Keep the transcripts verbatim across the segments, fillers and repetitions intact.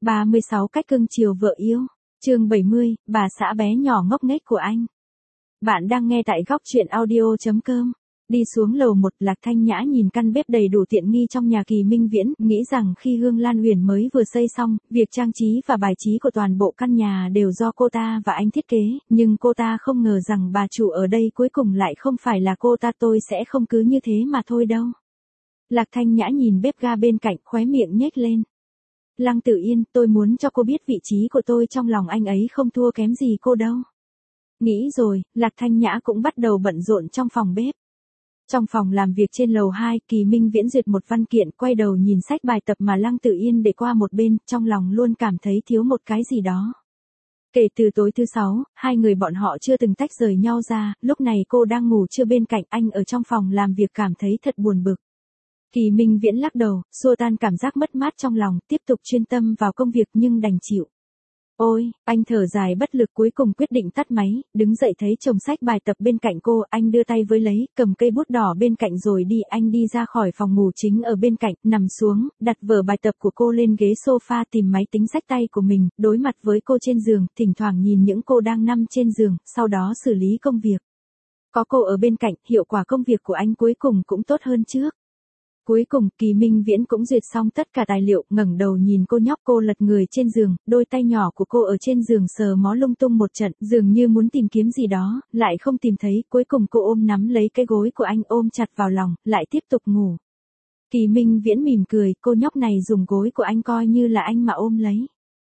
ba mươi sáu cách cưng chiều vợ yêu. Chương bảy mươi, bà xã bé nhỏ ngốc nghếch của anh. Bạn đang nghe tại góc truyện audio chấm com. Đi xuống lầu một, Lạc Thanh Nhã nhìn căn bếp đầy đủ tiện nghi trong nhà Kỳ Minh Viễn, nghĩ rằng khi Hương Lan Uyển mới vừa xây xong, việc trang trí và bài trí của toàn bộ căn nhà đều do cô ta và anh thiết kế, nhưng cô ta không ngờ rằng bà chủ ở đây cuối cùng lại không phải là cô ta. Tôi sẽ không cứ như thế mà thôi đâu. Lạc Thanh Nhã nhìn bếp ga bên cạnh, khóe miệng nhếch lên. Lăng Tử Yên, tôi muốn cho cô biết vị trí của tôi trong lòng anh ấy không thua kém gì cô đâu. Nghĩ rồi, Lạc Thanh Nhã cũng bắt đầu bận rộn trong phòng bếp. Trong phòng làm việc trên lầu hai, Kỳ Minh Viễn duyệt một văn kiện, quay đầu nhìn sách bài tập mà Lăng Tử Yên để qua một bên, trong lòng luôn cảm thấy thiếu một cái gì đó. Kể từ tối thứ sáu, hai người bọn họ chưa từng tách rời nhau ra, lúc này cô đang ngủ trưa bên cạnh anh ở trong phòng làm việc, cảm thấy thật buồn bực. Kỳ Minh Viễn lắc đầu, xua tan cảm giác mất mát trong lòng, tiếp tục chuyên tâm vào công việc nhưng đành chịu. Ôi, anh thở dài bất lực, cuối cùng quyết định tắt máy, đứng dậy thấy chồng sách bài tập bên cạnh cô, anh đưa tay với lấy, cầm cây bút đỏ bên cạnh rồi đi. Anh đi ra khỏi phòng ngủ chính ở bên cạnh, nằm xuống, đặt vở bài tập của cô lên ghế sofa, tìm máy tính xách tay của mình, đối mặt với cô trên giường, thỉnh thoảng nhìn những cô đang nằm trên giường, sau đó xử lý công việc. Có cô ở bên cạnh, hiệu quả công việc của anh cuối cùng cũng tốt hơn trước. Cuối cùng, Kỳ Minh Viễn cũng duyệt xong tất cả tài liệu, ngẩng đầu nhìn cô nhóc. Cô lật người trên giường, đôi tay nhỏ của cô ở trên giường sờ mó lung tung một trận, dường như muốn tìm kiếm gì đó, lại không tìm thấy. Cuối cùng cô ôm nắm lấy cái gối của anh, ôm chặt vào lòng, lại tiếp tục ngủ. Kỳ Minh Viễn mỉm cười, cô nhóc này dùng gối của anh coi như là anh mà ôm lấy.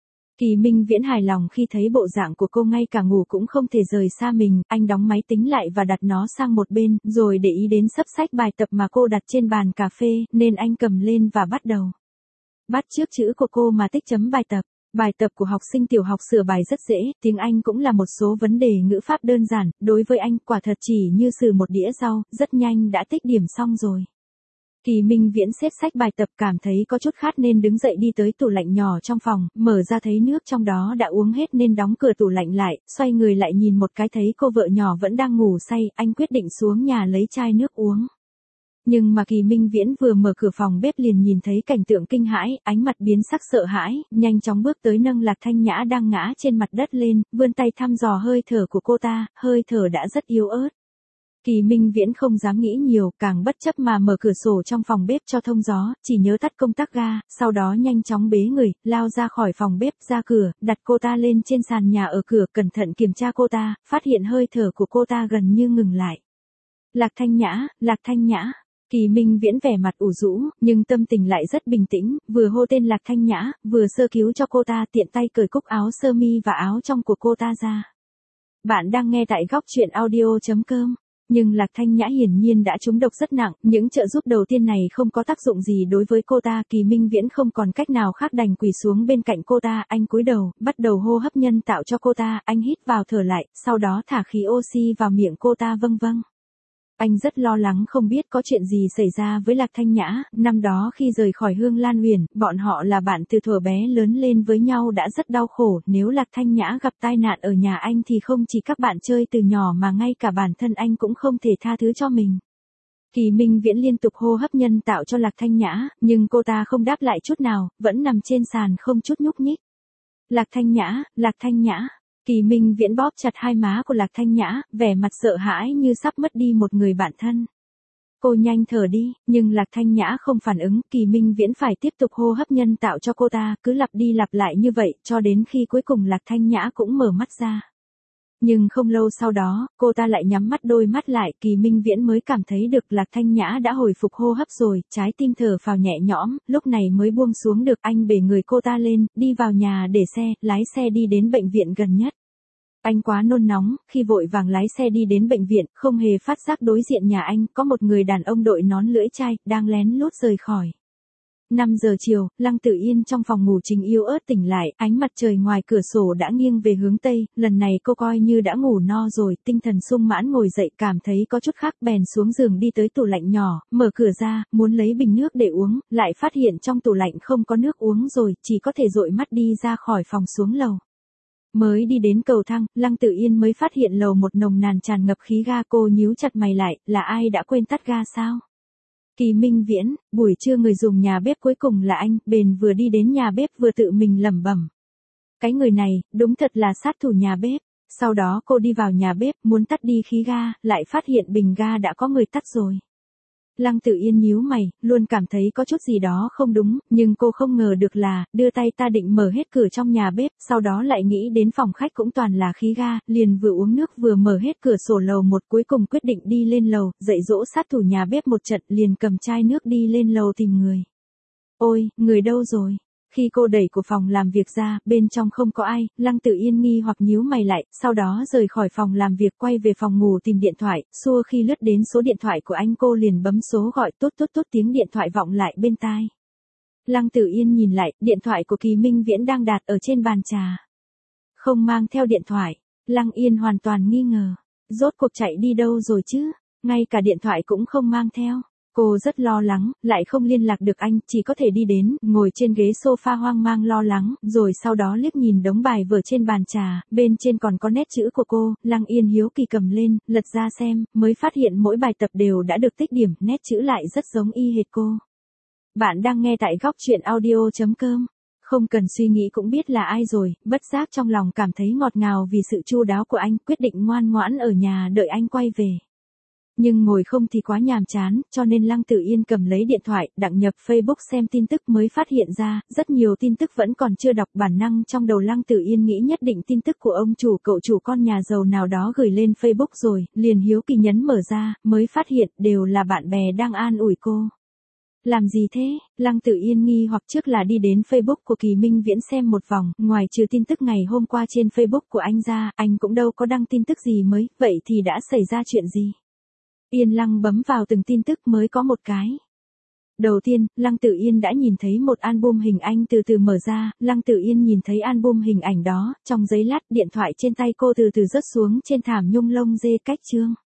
Kỳ Minh Viễn hài lòng khi thấy bộ dạng của cô, ngay cả ngủ cũng không thể rời xa mình. Anh đóng máy tính lại và đặt nó sang một bên, rồi để ý đến sấp sách bài tập mà cô đặt trên bàn cà phê, nên anh cầm lên và bắt đầu. Bắt chước chữ của cô mà tích chấm bài tập. Bài tập của học sinh tiểu học sửa bài rất dễ, tiếng Anh cũng là một số vấn đề ngữ pháp đơn giản, đối với anh quả thật chỉ như sừ một đĩa rau, rất nhanh đã tích điểm xong rồi. Kỳ Minh Viễn xếp sách bài tập, cảm thấy có chút khát nên đứng dậy đi tới tủ lạnh nhỏ trong phòng, mở ra thấy nước trong đó đã uống hết nên đóng cửa tủ lạnh lại, xoay người lại nhìn một cái thấy cô vợ nhỏ vẫn đang ngủ say, anh quyết định xuống nhà lấy chai nước uống. Nhưng mà Kỳ Minh Viễn vừa mở cửa phòng bếp liền nhìn thấy cảnh tượng kinh hãi, ánh mặt biến sắc sợ hãi, nhanh chóng bước tới nâng Lạc Thanh Nhã đang ngã trên mặt đất lên, vươn tay thăm dò hơi thở của cô ta, hơi thở đã rất yếu ớt. Kỳ Minh Viễn không dám nghĩ nhiều, càng bất chấp mà mở cửa sổ trong phòng bếp cho thông gió, chỉ nhớ tắt công tắc ga, sau đó nhanh chóng bế người, lao ra khỏi phòng bếp, ra cửa, đặt cô ta lên trên sàn nhà ở cửa, cẩn thận kiểm tra cô ta, phát hiện hơi thở của cô ta gần như ngừng lại. Lạc Thanh Nhã, Lạc Thanh Nhã. Kỳ Minh Viễn vẻ mặt ủ rũ, nhưng tâm tình lại rất bình tĩnh, vừa hô tên Lạc Thanh Nhã, vừa sơ cứu cho cô ta, tiện tay cởi cúc áo sơ mi và áo trong của cô ta ra. Bạn đang nghe tại góc truyện audio chấm com. Nhưng Lạc Thanh Nhã hiển nhiên đã trúng độc rất nặng, những trợ giúp đầu tiên này không có tác dụng gì đối với cô ta. Kỳ Minh Viễn không còn cách nào khác đành quỳ xuống bên cạnh cô ta, anh cúi đầu, bắt đầu hô hấp nhân tạo cho cô ta, anh hít vào thở lại, sau đó thả khí oxy vào miệng cô ta. Vâng vâng. Anh rất lo lắng không biết có chuyện gì xảy ra với Lạc Thanh Nhã, năm đó khi rời khỏi Hương Lan Uyển, bọn họ là bạn từ thuở bé lớn lên với nhau đã rất đau khổ, nếu Lạc Thanh Nhã gặp tai nạn ở nhà anh thì không chỉ các bạn chơi từ nhỏ mà ngay cả bản thân anh cũng không thể tha thứ cho mình. Kỳ Minh Viễn liên tục hô hấp nhân tạo cho Lạc Thanh Nhã, nhưng cô ta không đáp lại chút nào, vẫn nằm trên sàn không chút nhúc nhích. Lạc Thanh Nhã, Lạc Thanh Nhã. Kỳ Minh Viễn bóp chặt hai má của Lạc Thanh Nhã, vẻ mặt sợ hãi như sắp mất đi một người bạn thân. Cô nhanh thở đi, nhưng Lạc Thanh Nhã không phản ứng, Kỳ Minh Viễn phải tiếp tục hô hấp nhân tạo cho cô ta, cứ lặp đi lặp lại như vậy, cho đến khi cuối cùng Lạc Thanh Nhã cũng mở mắt ra. Nhưng không lâu sau đó, cô ta lại nhắm mắt đôi mắt lại, Kỳ Minh Viễn mới cảm thấy được Lạc Thanh Nhã đã hồi phục hô hấp rồi, trái tim thở phào nhẹ nhõm, lúc này mới buông xuống được. Anh bế người cô ta lên, đi vào nhà để xe, lái xe đi đến bệnh viện gần nhất. Anh quá nôn nóng, khi vội vàng lái xe đi đến bệnh viện, không hề phát giác đối diện nhà anh, có một người đàn ông đội nón lưỡi chai, đang lén lút rời khỏi. năm giờ chiều, Lăng Tử Yên trong phòng ngủ chính yếu ớt tỉnh lại, ánh mặt trời ngoài cửa sổ đã nghiêng về hướng Tây, lần này cô coi như đã ngủ no rồi, tinh thần sung mãn ngồi dậy, cảm thấy có chút khác, bèn xuống giường đi tới tủ lạnh nhỏ, mở cửa ra, muốn lấy bình nước để uống, lại phát hiện trong tủ lạnh không có nước uống rồi, chỉ có thể dội mắt đi ra khỏi phòng xuống lầu. Mới đi đến cầu thang, Lăng Tử Yên mới phát hiện lầu một nồng nàn tràn ngập khí ga, cô nhíu chặt mày lại, là ai đã quên tắt ga sao? Kỳ Minh Viễn, buổi trưa người dùng nhà bếp cuối cùng là anh, bền vừa đi đến nhà bếp vừa tự mình lẩm bẩm. Cái người này, đúng thật là sát thủ nhà bếp. Sau đó cô đi vào nhà bếp, muốn tắt đi khí ga, lại phát hiện bình ga đã có người tắt rồi. Lăng Tự Yên nhíu mày, luôn cảm thấy có chút gì đó không đúng, nhưng cô không ngờ được là, đưa tay ta định mở hết cửa trong nhà bếp, sau đó lại nghĩ đến phòng khách cũng toàn là khí ga, liền vừa uống nước vừa mở hết cửa sổ lầu một, cuối cùng quyết định đi lên lầu, dạy dỗ sát thủ nhà bếp một trận, liền cầm chai nước đi lên lầu tìm người. Ôi, người đâu rồi? Khi cô đẩy của phòng làm việc ra, bên trong không có ai, Lăng Tự Yên nghi hoặc nhíu mày lại, sau đó rời khỏi phòng làm việc quay về phòng ngủ tìm điện thoại, xua khi lướt đến số điện thoại của anh cô liền bấm số gọi, tốt tốt tốt, tiếng điện thoại vọng lại bên tai. Lăng Tự Yên nhìn lại, điện thoại của Kỳ Minh Viễn đang đặt ở trên bàn trà. Không mang theo điện thoại, Lăng Yên hoàn toàn nghi ngờ, rốt cuộc chạy đi đâu rồi chứ, ngay cả điện thoại cũng không mang theo. Cô rất lo lắng, lại không liên lạc được anh, chỉ có thể đi đến, ngồi trên ghế sofa hoang mang lo lắng, rồi sau đó liếc nhìn đống bài vở trên bàn trà, bên trên còn có nét chữ của cô, Lăng Yên hiếu kỳ cầm lên, lật ra xem, mới phát hiện mỗi bài tập đều đã được tích điểm, nét chữ lại rất giống y hệt cô. Bạn đang nghe tại góc truyện audio chấm com. Không cần suy nghĩ cũng biết là ai rồi, bất giác trong lòng cảm thấy ngọt ngào vì sự chu đáo của anh, quyết định ngoan ngoãn ở nhà đợi anh quay về. Nhưng ngồi không thì quá nhàm chán, cho nên Lăng Tự Yên cầm lấy điện thoại, đăng nhập Facebook xem tin tức mới phát hiện ra, rất nhiều tin tức vẫn còn chưa đọc, bản năng trong đầu Lăng Tự Yên nghĩ nhất định tin tức của ông chủ cậu chủ con nhà giàu nào đó gửi lên Facebook rồi, liền hiếu kỳ nhấn mở ra, mới phát hiện đều là bạn bè đang an ủi cô. Làm gì thế? Lăng Tự Yên nghi hoặc trước là đi đến Facebook của Kỳ Minh Viễn xem một vòng, ngoài trừ tin tức ngày hôm qua trên Facebook của anh ra, anh cũng đâu có đăng tin tức gì mới, vậy thì đã xảy ra chuyện gì? Yên lặng bấm vào từng tin tức mới có một cái. Đầu tiên, Lăng Tự Yên đã nhìn thấy một album hình anh từ từ mở ra, Lăng Tự Yên nhìn thấy album hình ảnh đó, trong giây lát điện thoại trên tay cô từ từ rớt xuống trên thảm nhung lông dê cách chương.